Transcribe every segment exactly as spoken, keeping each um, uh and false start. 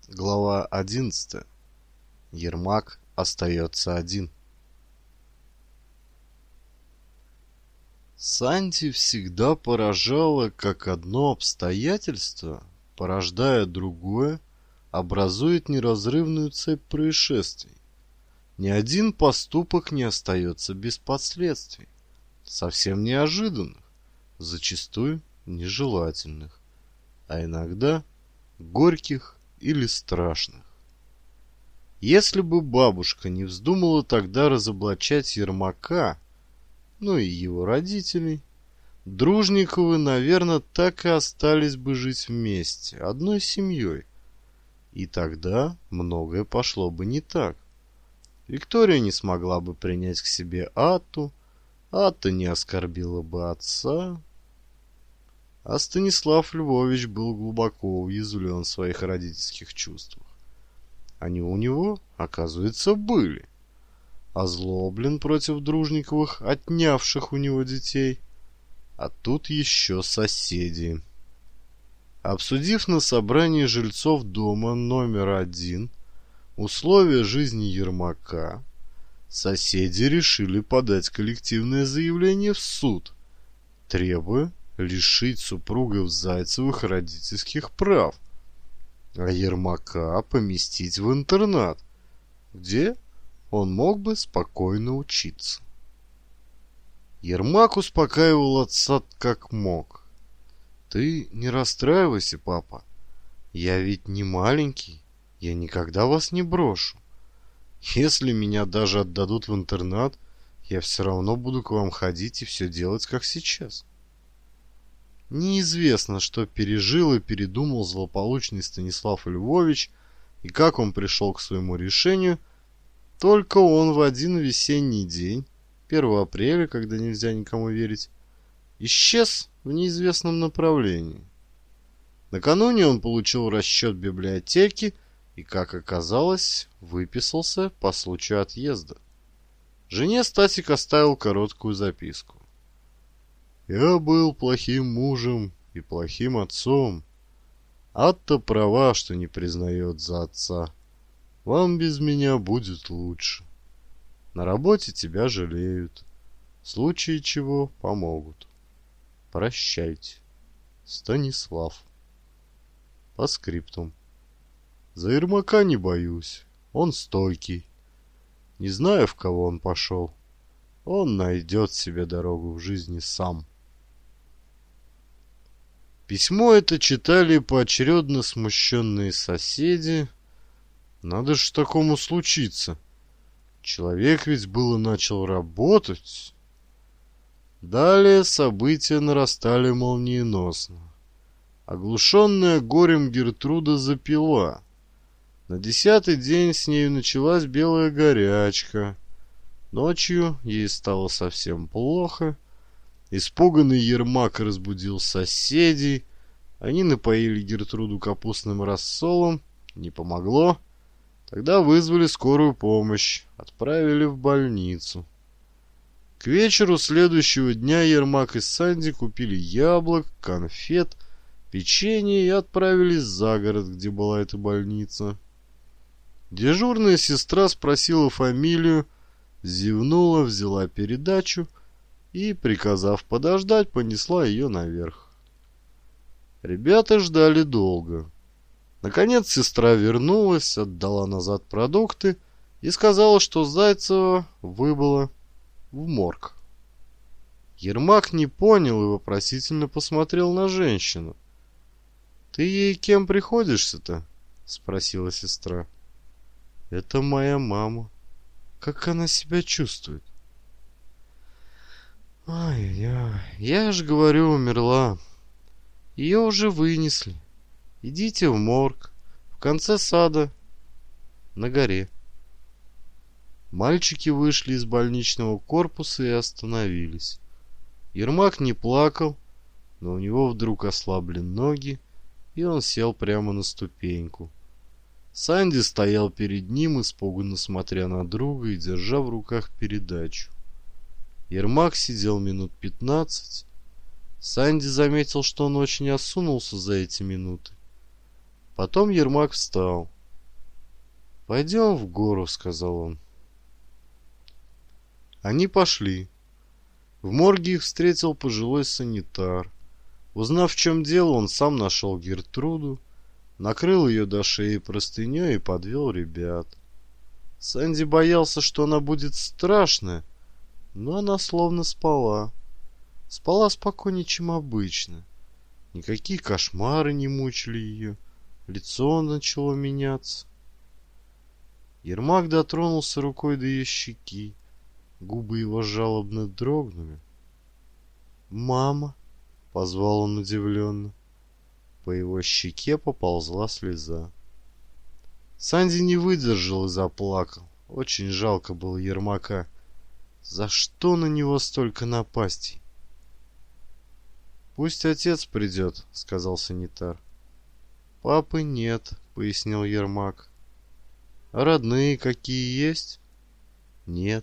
Глава одиннадцатая. Ермак остается один. Санди всегда поражало, как одно обстоятельство, порождая другое, образует неразрывную цепь происшествий. Ни один поступок не остается без последствий, совсем неожиданных, зачастую нежелательных, а иногда горьких или страшных. Если бы бабушка не вздумала тогда разоблачать Ермака, ну и его родителей, Дружниковы, наверное, так и остались бы жить вместе, одной семьей. И тогда многое пошло бы не так. Виктория не смогла бы принять к себе Атту, Атта не оскорбила бы отца, а Станислав Львович был глубоко уязвлен в своих родительских чувствах. Они у него, оказывается, были. Озлоблен против Дружниковых, отнявших у него детей. А тут еще соседи. Обсудив на собрании жильцов дома номер один условия жизни Ермака, соседи решили подать коллективное заявление в суд, требуя лишить супругов Зайцевых родительских прав, а Ермака поместить в интернат, где он мог бы спокойно учиться. Ермак успокаивал отца как мог. «Ты не расстраивайся, папа. Я ведь не маленький. Я никогда вас не брошу. Если меня даже отдадут в интернат, я все равно буду к вам ходить и все делать, как сейчас». Неизвестно, что пережил и передумал злополучный Станислав Львович и как он пришел к своему решению. Только он в один весенний день, первого апреля, когда нельзя никому верить, исчез в неизвестном направлении. Накануне он получил расчет библиотеки и, как оказалось, выписался по случаю отъезда. Жене Стасик оставил короткую записку. «Я был плохим мужем и плохим отцом. Атта права, что не признает за отца. Вам без меня будет лучше. На работе тебя жалеют. В случае чего помогут. Прощайте. Станислав». По скриптум. За Ермака не боюсь. Он стойкий. Не знаю, в кого он пошел. Он найдет себе дорогу в жизни сам. Письмо это читали поочередно смущенные соседи. Надо ж такому случиться. Человек ведь было начал работать. Далее события нарастали молниеносно. Оглушенная горем Гертруда запила. На десятый день с нею началась белая горячка. Ночью ей стало совсем плохо. Испуганный Ермак разбудил соседей. Они напоили Гертруду капустным рассолом. Не помогло. Тогда вызвали скорую помощь. Отправили в больницу. К вечеру следующего дня Ермак и Санди купили яблок, конфет, печенье и отправились за город, где была эта больница. Дежурная сестра спросила фамилию, зевнула, взяла передачу и, приказав подождать, понесла ее наверх. Ребята ждали долго. Наконец сестра вернулась, отдала назад продукты и сказала, что Зайцева выбыла в морг. Ермак не понял и вопросительно посмотрел на женщину. «Ты ей кем приходишься-то?» — спросила сестра. «Это моя мама. Как она себя чувствует?» «Ай-яй, я же говорю, умерла. Ее уже вынесли. Идите в морг, в конце сада, на горе». Мальчики вышли из больничного корпуса и остановились. Ермак не плакал, но у него вдруг ослабли ноги, и он сел прямо на ступеньку. Санди стоял перед ним, испуганно смотря на друга и держа в руках передачу. Ермак сидел минут пятнадцать. Санди заметил, что он очень осунулся за эти минуты. Потом Ермак встал, «Пойдем в гору», — сказал он. Они пошли. В морге их встретил пожилой санитар. Узнав, в чем дело, он сам нашел Гертруду, накрыл ее до шеи простыней и подвел ребят. Санди боялся, что она будет страшная, но она словно спала. Спала спокойнее, чем обычно. Никакие кошмары не мучили ее. Лицо начало меняться. Ермак дотронулся рукой до ее щеки. Губы его жалобно дрогнули. «Мама!» — позвал он удивленно. По его щеке поползла слеза. Санди не выдержал и заплакал. Очень жалко было Ермака. За что на него столько напастей? «Пусть отец придет», — сказал санитар. «Папы нет», — пояснил Ермак. «А родные какие есть?» «Нет».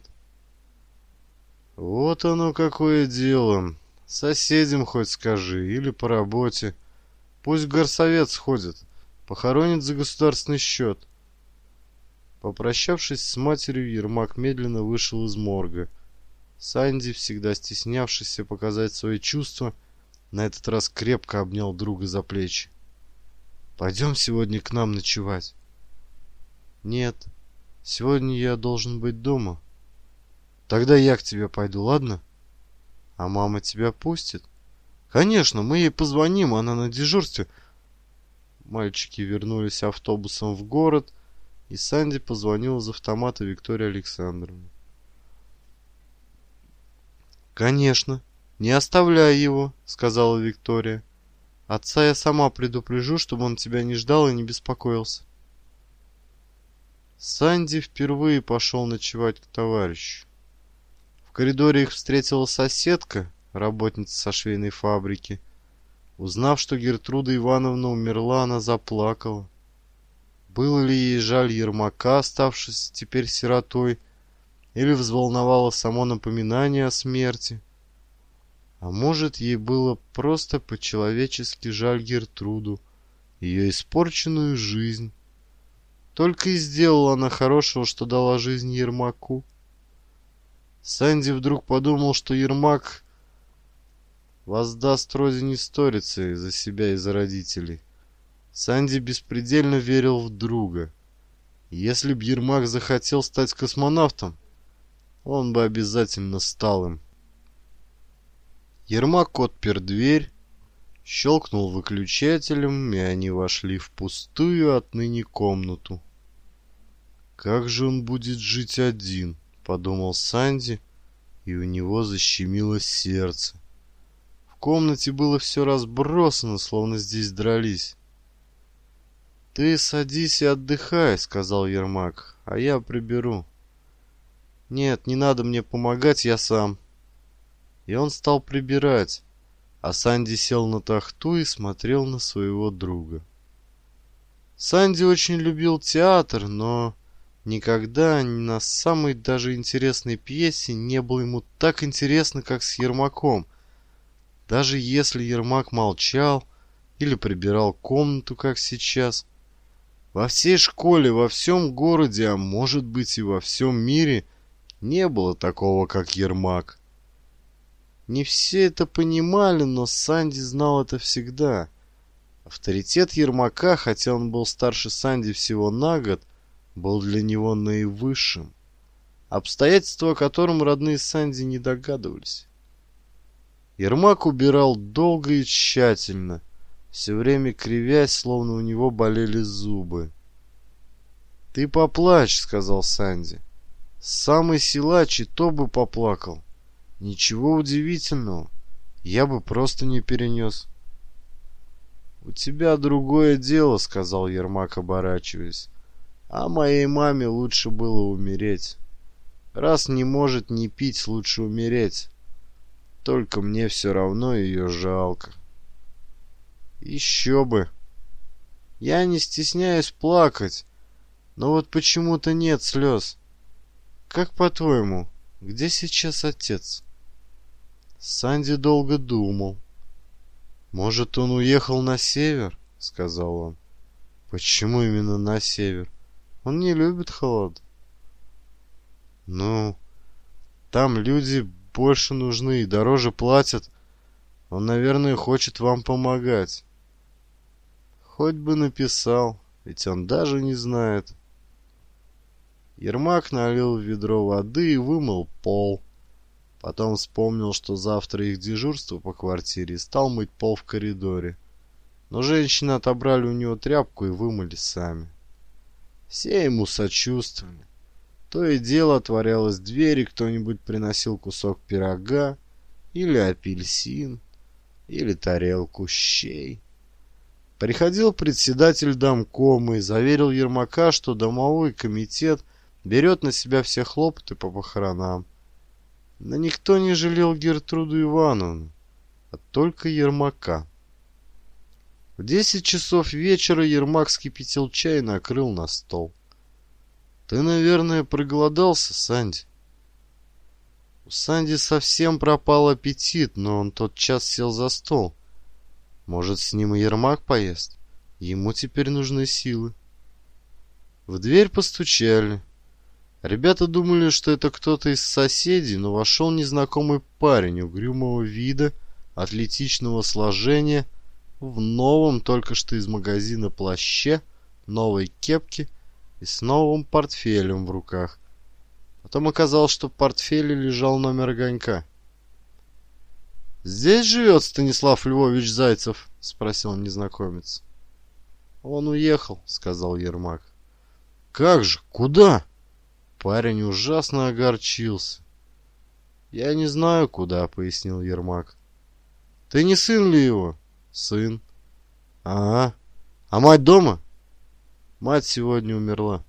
«Вот оно какое дело. Соседям хоть скажи, или по работе. Пусть в горсовет сходит, похоронит за государственный счет». Попрощавшись с матерью, Ермак медленно вышел из морга. Санди, всегда стеснявшийся показать свои чувства, на этот раз крепко обнял друга за плечи. «Пойдем сегодня к нам ночевать». «Нет, сегодня я должен быть дома». «Тогда я к тебе пойду, ладно?» «А мама тебя пустит?» «Конечно, мы ей позвоним, она на дежурстве». Мальчики вернулись автобусом в город, и Санди позвонил из автомата Виктории Александровне. «Конечно, не оставляй его», — сказала Виктория. «Отца я сама предупрежу, чтобы он тебя не ждал и не беспокоился». Санди впервые пошел ночевать к товарищу. В коридоре их встретила соседка, работница со швейной фабрики. Узнав, что Гертруда Ивановна умерла, она заплакала. Было ли ей жаль Ермака, оставшись теперь сиротой, или взволновало само напоминание о смерти? А может, ей было просто по-человечески жаль Гертруду, ее испорченную жизнь. Только и сделала она хорошего, что дала жизнь Ермаку. Санди вдруг подумал, что Ермак воздаст родине сторицей за себя и за родителей. Санди беспредельно верил в друга. Если б Ермак захотел стать космонавтом, он бы обязательно стал им. Ермак отпер дверь, щелкнул выключателем, и они вошли в пустую отныне комнату. «Как же он будет жить один?» — подумал Санди, и у него защемило сердце. В комнате было все разбросано, словно здесь дрались. «Ты садись и отдыхай», — сказал Ермак, — «а я приберу». «Нет, не надо мне помогать, я сам». И он стал прибирать, а Санди сел на тахту и смотрел на своего друга. Санди очень любил театр, но никогда ни на самой даже интересной пьесе не было ему так интересно, как с Ермаком. Даже если Ермак молчал или прибирал комнату, как сейчас. Во всей школе, во всем городе, а может быть и во всем мире, не было такого, как Ермак. Не все это понимали, но Санди знал это всегда. Авторитет Ермака, хотя он был старше Санди всего на год, был для него наивысшим, обстоятельства о котором родные Санди не догадывались. Ермак убирал долго и тщательно, все время кривясь, словно у него болели зубы. «Ты поплачь», — сказал Санди. «Самый силач и то бы поплакал. Ничего удивительного, я бы просто не перенес». «У тебя другое дело», — сказал Ермак, оборачиваясь. «А моей маме лучше было умереть. Раз не может не пить, лучше умереть. Только мне все равно ее жалко». «Еще бы! Я не стесняюсь плакать, но вот почему-то нет слез. Как по-твоему, где сейчас отец?» Санди долго думал. «Может, он уехал на север?» — сказал он. «Почему именно на север? Он не любит холод. Ну, там люди больше нужны и дороже платят. Он, наверное, хочет вам помогать. Хоть бы написал, ведь он даже не знает. Ермак налил в ведро воды и вымыл пол. Потом вспомнил, что завтра их дежурство по квартире, и стал мыть пол в коридоре. Но женщины отобрали у него тряпку и вымыли сами. Все ему сочувствовали. То и дело отворялась дверь, и кто-нибудь приносил кусок пирога, или апельсин, или тарелку щей. Приходил председатель домкома и заверил Ермака, что домовой комитет берет на себя все хлопоты по похоронам. Но никто не жалел Гертруду Ивановну, а только Ермака. В десять часов вечера Ермак вскипятил чай и накрыл на стол. «Ты, наверное, проголодался, Санди?» У Санди совсем пропал аппетит, но он тотчас сел за стол. Может, с ним и Ермак поест? Ему теперь нужны силы. В дверь постучали. Ребята думали, что это кто-то из соседей, но вошел незнакомый парень угрюмого вида, атлетичного сложения, в новом, только что из магазина плаще, новой кепке и с новым портфелем в руках. Потом оказалось, что в портфеле лежал номер огонька. «Здесь живет Станислав Львович Зайцев?» — спросил незнакомец. «Он уехал», — сказал Ермак. «Как же? Куда?» Парень ужасно огорчился. «Я не знаю, куда», — пояснил Ермак. «Ты не сын ли его?» «Сын». «А, а мать дома?» «Мать сегодня умерла».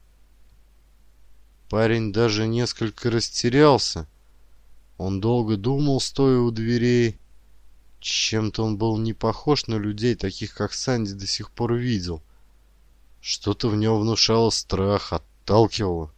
Парень даже несколько растерялся. Он долго думал, стоя у дверей. Чем-то он был не похож на людей, таких как Санди до сих пор видел. Что-то в нем внушало страх, отталкивало.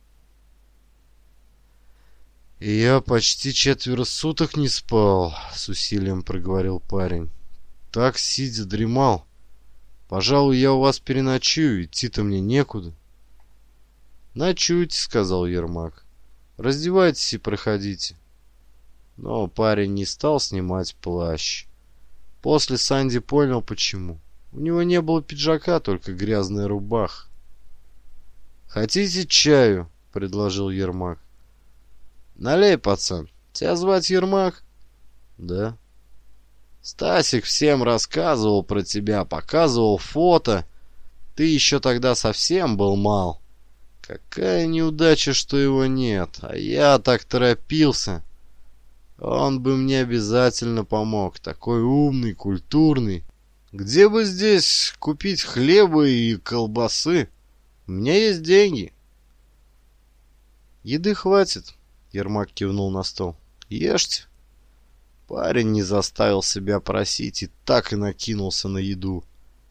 «И я почти четверо суток не спал», — с усилием проговорил парень. «Так, сидя, дремал. Пожалуй, я у вас переночую, идти-то мне некуда». «Ночуйте», — сказал Ермак. «Раздевайтесь и проходите». Но парень не стал снимать плащ. После Санди понял, почему. У него не было пиджака, только грязная рубаха. «Хотите чаю?» — предложил Ермак. «Налей, пацан. Тебя звать Ермак?» «Да». «Стасик всем рассказывал про тебя, показывал фото. Ты еще тогда совсем был мал. Какая неудача, что его нет. А я так торопился. Он бы мне обязательно помог. Такой умный, культурный. Где бы здесь купить хлеба и колбасы? У меня есть деньги». «Еды хватит», — Ермак кивнул на стол. «Ешьте». Парень не заставил себя просить и так и накинулся на еду.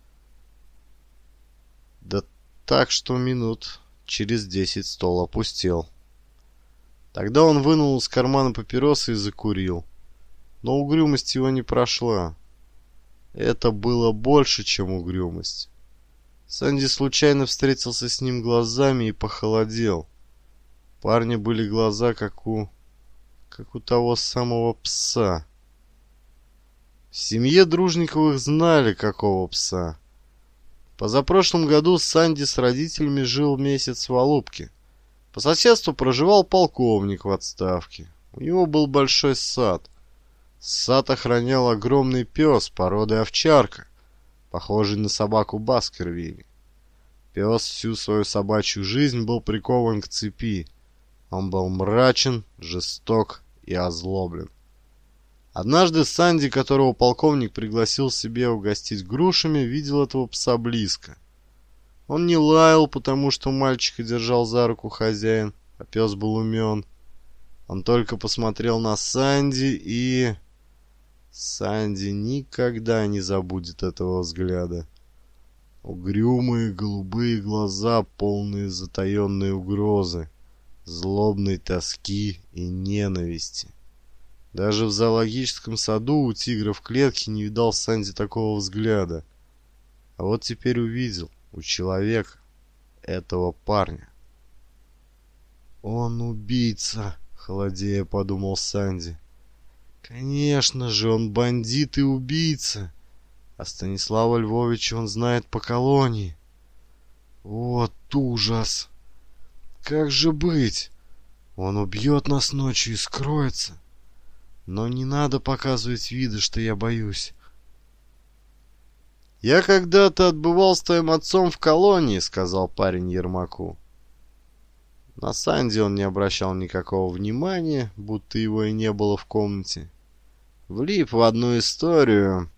Да так, что минут через десять стол опустел. Тогда он вынул из кармана папиросы и закурил. Но угрюмость его не прошла. Это было больше, чем угрюмость. Санди случайно встретился с ним глазами и похолодел. У парня были глаза, как у... как у того самого пса. В семье Дружниковых знали, какого пса. Позапрошлом году Санди с родителями жил месяц в Алупке. По соседству проживал полковник в отставке. У него был большой сад. Сад охранял огромный пес породы овчарка, похожий на собаку Баскервилей. Пес всю свою собачью жизнь был прикован к цепи. Он был мрачен, жесток и озлоблен. Однажды Санди, которого полковник пригласил себе угостить грушами, видел этого пса близко. Он не лаял, потому что мальчика держал за руку хозяин, а пес был умен. Он только посмотрел на Санди и... Санди никогда не забудет этого взгляда. Угрюмые голубые глаза, полные затаенной угрозы, злобной тоски и ненависти. Даже в зоологическом саду у тигра в клетке не видал Санди такого взгляда. А вот теперь увидел у человека, этого парня. «Он убийца», — холодея подумал Санди. «Конечно же, он бандит и убийца. А Станислава Львовича он знает по колонии. Вот ужас! Как же быть? Он убьет нас ночью и скроется. Но не надо показывать вида, что я боюсь». «Я когда-то отбывал с твоим отцом в колонии», — сказал парень Ермаку. На Санди он не обращал никакого внимания, будто его и не было в комнате. Влип в одну историю.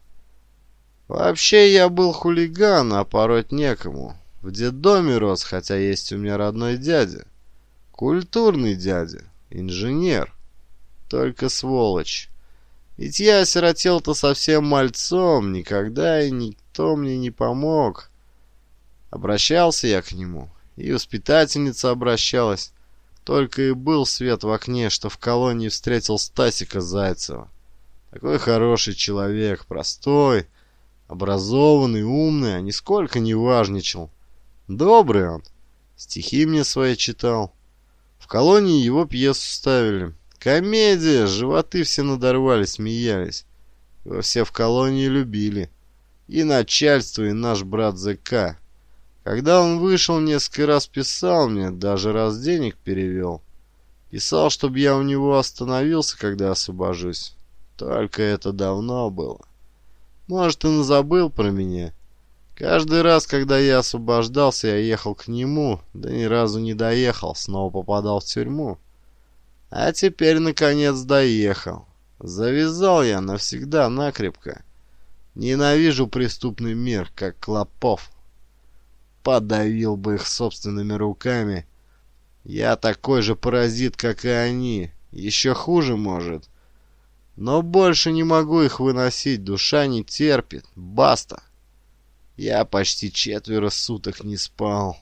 Вообще я был хулиган, а пороть некому. В детдоме рос, хотя есть у меня родной дядя. Культурный дядя, инженер. Только сволочь. Ведь я осиротел-то совсем мальцом, никогда и никто мне не помог. Обращался я к нему, и воспитательница обращалась. Только и был свет в окне, что в колонии встретил Стасика Зайцева. Такой хороший человек, простой, образованный, умный, а нисколько не важничал. Добрый он, стихи мне свои читал. В колонии его пьесу ставили. Комедия, животы все надорвали, смеялись. Его все в колонии любили. И начальство, и наш брат ЗК. Когда он вышел, несколько раз писал мне, даже раз денег перевел. Писал, чтобы я у него остановился, когда освобожусь. Только это давно было. Может, он и забыл про меня. Каждый раз, когда я освобождался, я ехал к нему, да ни разу не доехал, снова попадал в тюрьму. А теперь, наконец, доехал. Завязал я навсегда накрепко. Ненавижу преступный мир, как клопов. Подавил бы их собственными руками. Я такой же паразит, как и они. Еще хуже, может. Но больше не могу их выносить, душа не терпит. Баста. Я почти четверо суток не спал.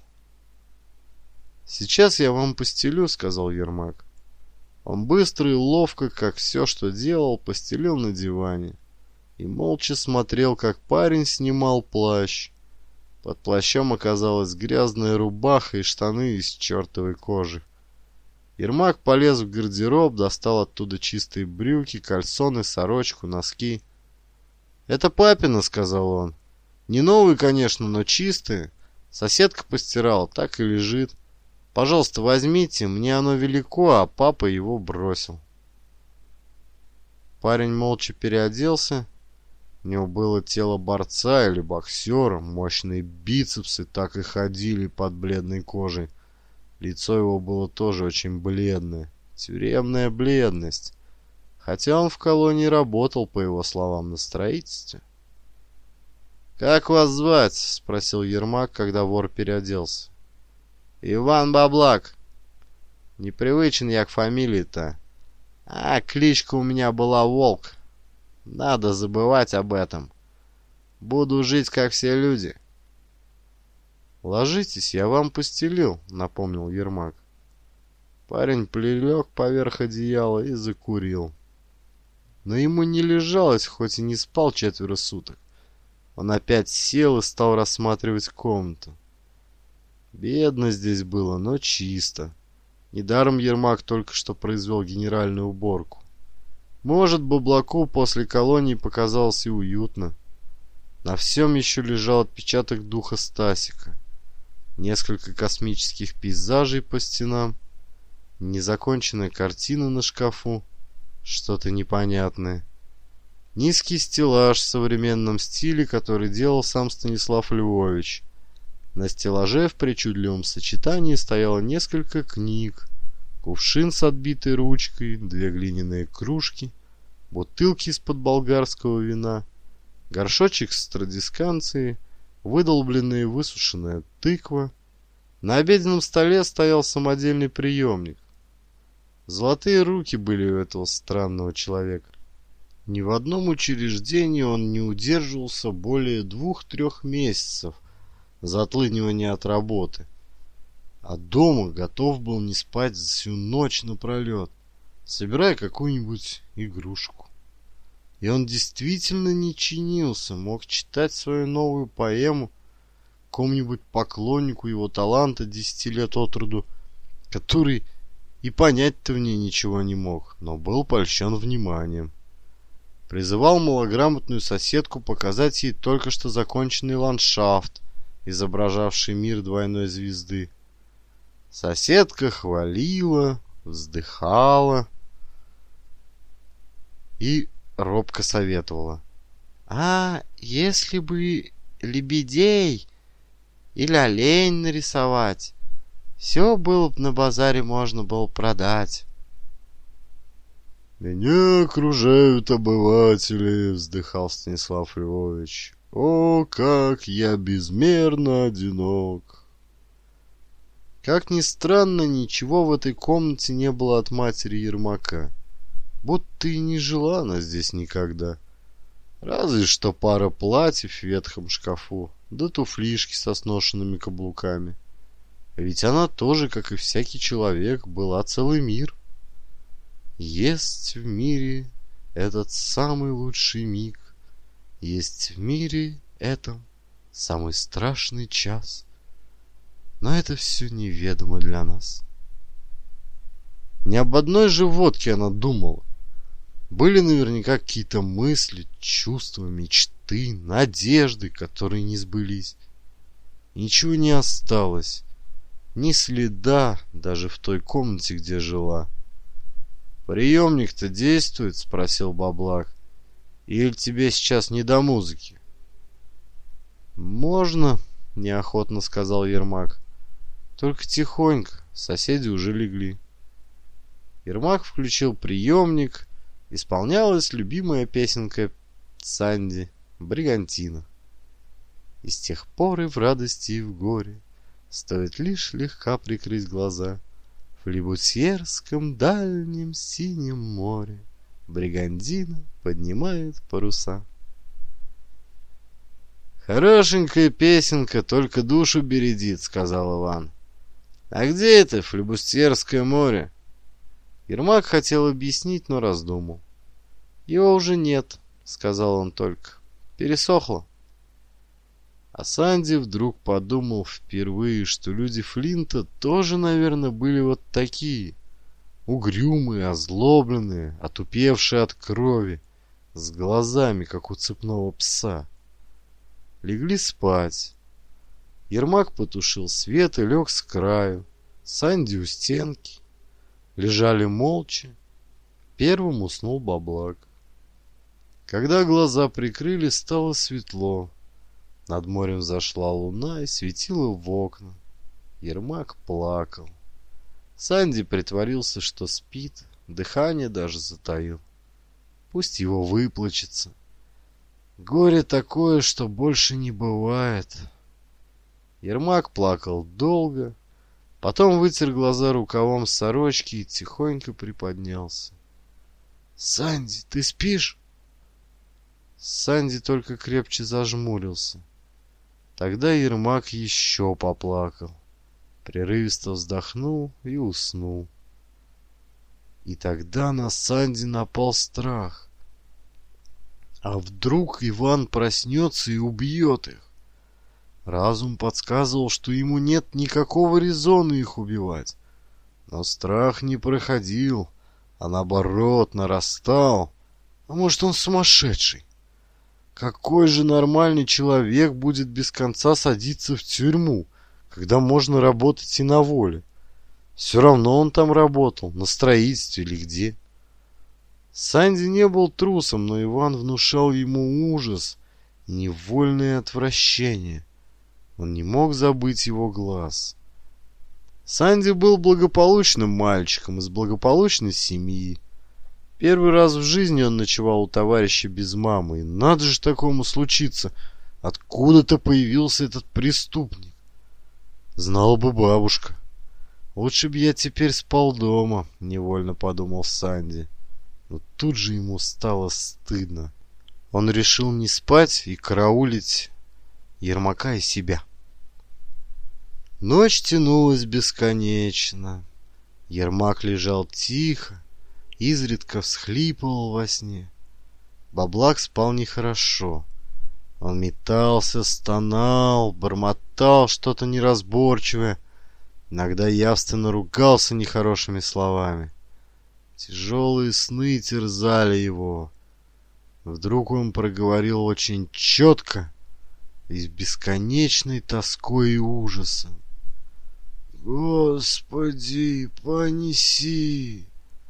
«Сейчас я вам постелю», — сказал Ермак. Он быстро и ловко, как все, что делал, постелил на диване и молча смотрел, как парень снимал плащ. Под плащом оказалась грязная рубаха и штаны из чертовой кожи. Ермак полез в гардероб, достал оттуда чистые брюки, кальсоны, сорочку, носки. «Это папина», — сказал он. «Не новые, конечно, но чистые. Соседка постирала, так и лежит. Пожалуйста, возьмите, мне оно велико, а папа его бросил». Парень молча переоделся. У него было тело борца или боксера, мощные бицепсы так и ходили под бледной кожей. Лицо его было тоже очень бледное, тюремная бледность, хотя он в колонии работал, по его словам, на строительстве. «Как вас звать?» — спросил Ермак, когда вор переоделся. «Иван Баблак. Непривычен я к фамилии-то. А кличка у меня была Волк. Надо забывать об этом. Буду жить, как все люди». «Ложитесь, я вам постелил», — напомнил Ермак. Парень прилег поверх одеяла и закурил. Но ему не лежалось, хоть и не спал четверо суток. Он опять сел и стал рассматривать комнату. Бедно здесь было, но чисто. Недаром Ермак только что произвел генеральную уборку. Может, Баблаку после колонии показалось и уютно. На всем еще лежал отпечаток духа Стасика. Несколько космических пейзажей по стенам, незаконченная картина на шкафу, что-то непонятное. Низкий стеллаж в современном стиле, который делал сам Станислав Львович. На стеллаже в причудливом сочетании стояло несколько книг, кувшин с отбитой ручкой, две глиняные кружки, бутылки из-под болгарского вина, горшочек с традисканцией, выдолбленная и высушенная тыква. На обеденном столе стоял самодельный приемник. Золотые руки были у этого странного человека. Ни в одном учреждении он не удерживался более двух-трех месяцев за отлынивание от работы. А дома готов был не спать всю ночь напролет, собирая какую-нибудь игрушку. И он действительно не чинился, мог читать свою новую поэму какому-нибудь поклоннику его таланта десяти лет от роду, который и понять-то в ней ничего не мог, но был польщен вниманием. Призывал малограмотную соседку показать ей только что законченный ландшафт, изображавший мир двойной звезды. Соседка хвалила, вздыхала и робко советовала. «А если бы лебедей или олень нарисовать, все было бы на базаре можно было продать». «Меня окружают обыватели», — вздыхал Станислав Львович. «О, как я безмерно одинок!» Как ни странно, ничего в этой комнате не было от матери Ермака. Будто и не жила она здесь никогда. Разве что пара платьев в ветхом шкафу, да туфлишки со сношенными каблуками. Ведь она тоже, как и всякий человек, была целый мир. Есть в мире этот самый лучший миг, есть в мире этом самый страшный час. Но это все неведомо для нас. Ни об одной же водке она думала. Были наверняка какие-то мысли, чувства, мечты, надежды, которые не сбылись. Ничего не осталось, ни следа даже в той комнате, где жила. «Приемник-то действует?» — спросил Баблак. «Или тебе сейчас не до музыки?» «Можно», — неохотно сказал Ермак. «Только тихонько, соседи уже легли». Ермак включил приемник. Исполнялась любимая песенка Санди «Бригантина». И с тех пор и в радости, и в горе стоит лишь слегка прикрыть глаза. В Флебусьерском дальнем синем море Бригантина поднимает паруса. «Хорошенькая песенка, только душу бередит», — сказал Иван. «А где это Флебусьерское море?» Ермак хотел объяснить, но раздумал. «Его уже нет», — сказал он только. «Пересохло». А Санди вдруг подумал впервые, что люди Флинта тоже, наверное, были вот такие. Угрюмые, озлобленные, отупевшие от крови, с глазами, как у цепного пса. Легли спать. Ермак потушил свет и лег с краю. Санди у стенки. Лежали молча. Первым уснул Баблак. Когда глаза прикрыли, стало светло. Над морем взошла луна и светила в окна. Ермак плакал. Санди притворился, что спит, дыхание даже затаил. Пусть его выплачется. Горе такое, что больше не бывает. Ермак плакал долго, потом вытер глаза рукавом сорочки и тихонько приподнялся. «Санди, ты спишь?» Санди только крепче зажмурился. Тогда Ермак еще поплакал, прерывисто вздохнул и уснул. И тогда на Санди напал страх. А вдруг Иван проснется и убьет их? Разум подсказывал, что ему нет никакого резона их убивать. Но страх не проходил, а наоборот нарастал. А может, он сумасшедший? Какой же нормальный человек будет без конца садиться в тюрьму, когда можно работать и на воле? Все равно он там работал, на строительстве или где. Санди не был трусом, но Иван внушал ему ужас и невольное отвращение. Он не мог забыть его глаз. Санди был благополучным мальчиком из благополучной семьи. Первый раз в жизни он ночевал у товарища без мамы. И надо же такому случиться. Откуда-то появился этот преступник. Знала бы бабушка. Лучше бы я теперь спал дома, невольно подумал Санди. Но тут же ему стало стыдно. Он решил не спать и караулить Ермака и себя. Ночь тянулась бесконечно. Ермак лежал тихо, изредка всхлипывал во сне. Баблак спал нехорошо. Он метался, стонал, бормотал что-то неразборчивое. Иногда явственно ругался нехорошими словами. Тяжелые сны терзали его. Вдруг он проговорил очень четко и с бесконечной тоской и ужасом: «Господи, понеси!»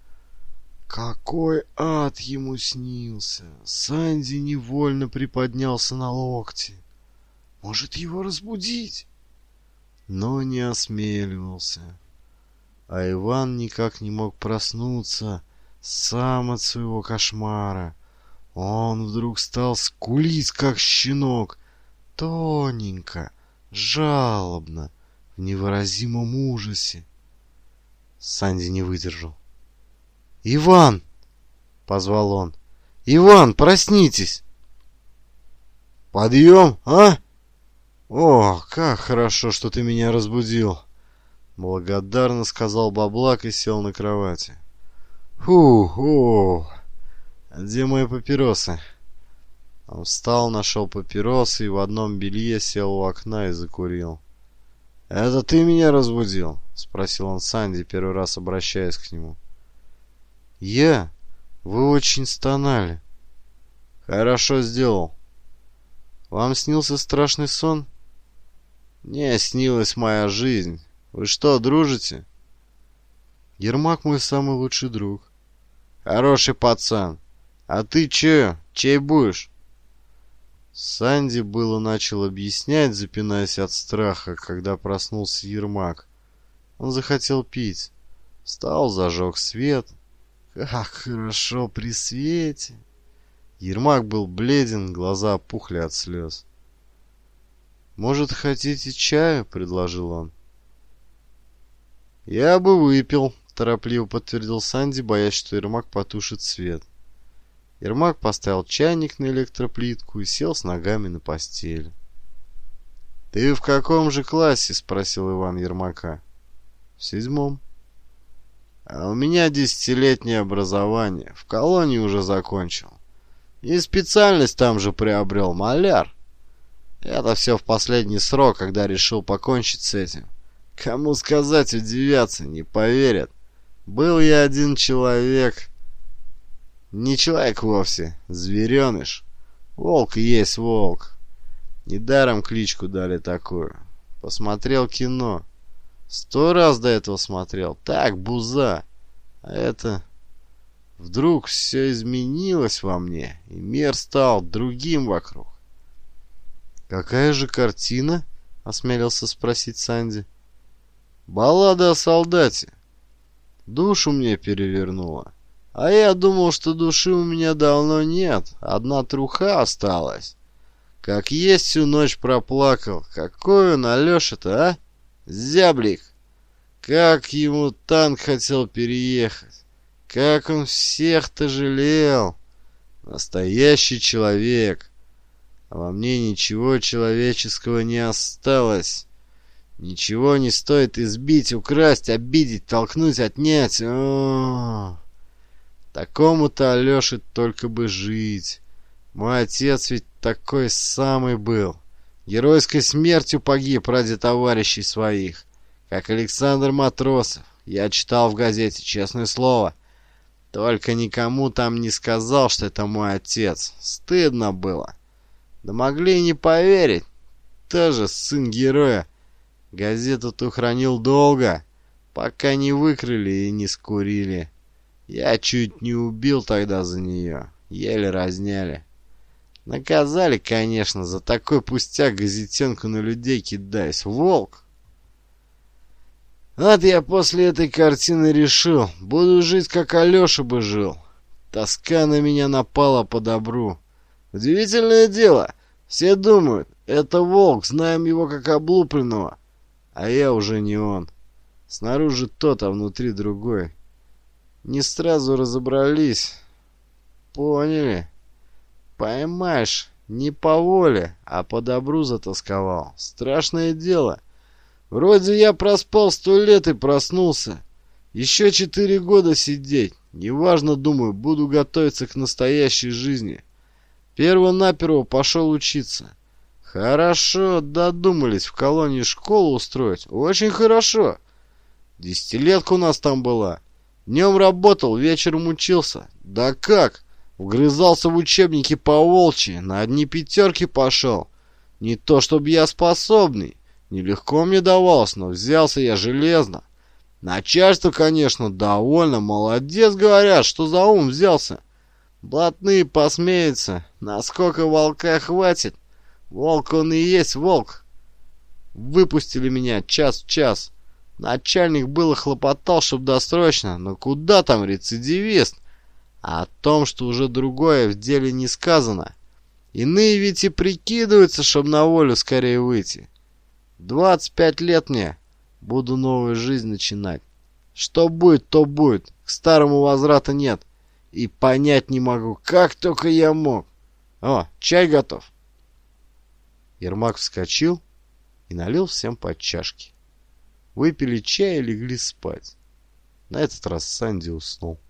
Какой ад ему снился! Санди невольно приподнялся на локти. Может, его разбудить? Но не осмеливался. А Иван никак не мог проснуться сам от своего кошмара. Он вдруг стал скулить, как щенок, тоненько, жалобно, в невыразимом ужасе. Санди не выдержал. «Иван!» — позвал он. «Иван, проснитесь!» «Подъем, а? О, как хорошо, что ты меня разбудил!» Благодарно сказал Баблак и сел на кровати. «Фу-фу! Где мои папиросы?» Он встал, нашел папиросы и в одном белье сел у окна и закурил. «Это ты меня разбудил?» — спросил он Санди, первый раз обращаясь к нему. «Я? Вы очень стонали». «Хорошо сделал. Вам снился страшный сон?» «Мне снилась моя жизнь. Вы что, дружите?» «Ермак мой самый лучший друг». «Хороший пацан. А ты че? Чей будешь?» Санди было начал объяснять, запинаясь от страха, когда проснулся Ермак. Он захотел пить. Встал, зажег свет. Как хорошо при свете! Ермак был бледен, глаза опухли от слез. «Может, хотите чаю?» — предложил он. «Я бы выпил», — торопливо подтвердил Санди, боясь, что Ермак потушит свет. Ермак поставил чайник на электроплитку и сел с ногами на постели. «Ты в каком же классе?» — спросил Иван Ермака. «В седьмом». «А у меня десятилетнее образование. В колонии уже закончил. И специальность там же приобрел — маляр. Это все в последний срок, когда решил покончить с этим. Кому сказать, удивятся, не поверят. Был я один человек. Не человек вовсе, звереныш. Волк есть волк. Недаром кличку дали такую. Посмотрел кино. Сто раз до этого смотрел. Так, буза. А это... Вдруг все изменилось во мне, и мир стал другим вокруг. «Какая же картина?» — осмелился спросить Санди. «Баллада о солдате. Душу мне перевернула. А я думал, что души у меня давно нет. Одна труха осталась. Как есть всю ночь проплакал. Какой он, Алеша-то, а? Зяблик! Как ему танк хотел переехать. Как он всех-то жалел. Настоящий человек. А во мне ничего человеческого не осталось. Ничего не стоит избить, украсть, обидеть, толкнуть, отнять. О-о-о. Такому-то Алёше только бы жить. Мой отец ведь такой самый был. Геройской смертью погиб ради товарищей своих. Как Александр Матросов. Я читал в газете, честное слово. Только никому там не сказал, что это мой отец. Стыдно было. Да могли и не поверить. Тоже сын героя. Газету-то хранил долго, пока не выкрали и не скурили. Я чуть не убил тогда за нее. Еле разняли. Наказали, конечно, за такой пустяк газетенку на людей кидаясь. Волк! Вот я после этой картины решил, буду жить, как Алеша бы жил. Тоска на меня напала по добру. Удивительное дело. Все думают, это волк, знаем его как облупленного. А я уже не он. Снаружи тот, а внутри другой. Не сразу разобрались. Поняли? Поймаешь, не по воле, а по добру затасковал. Страшное дело. Вроде я проспал сто лет и проснулся. Еще четыре года сидеть. Неважно, думаю, буду готовиться к настоящей жизни. Перво-наперво пошел учиться. Хорошо додумались в колонии школу устроить. Очень хорошо. Десятилетка у нас там была. Днем работал, вечером учился. Да как? Вгрызался в учебники по-волчьи, на одни пятерки пошел. Не то чтобы я способный. Нелегко мне давалось, но взялся я железно. Начальство, конечно, довольно. Молодец, говорят, что за ум взялся. Блатные посмеются. Насколько волка хватит? Волк он и есть волк. Выпустили меня час в час. Начальник было хлопотал, чтоб досрочно, но куда там рецидивист? А о том, что уже другое в деле не сказано. Иные ведь и прикидываются, чтоб на волю скорее выйти. Двадцать пять лет мне. Буду новую жизнь начинать. Что будет, то будет. К старому возврата нет. И понять не могу, как только я мог. О, чай готов. Ермак вскочил и налил всем по чашке. Выпили чай и легли спать. На этот раз Санди уснул.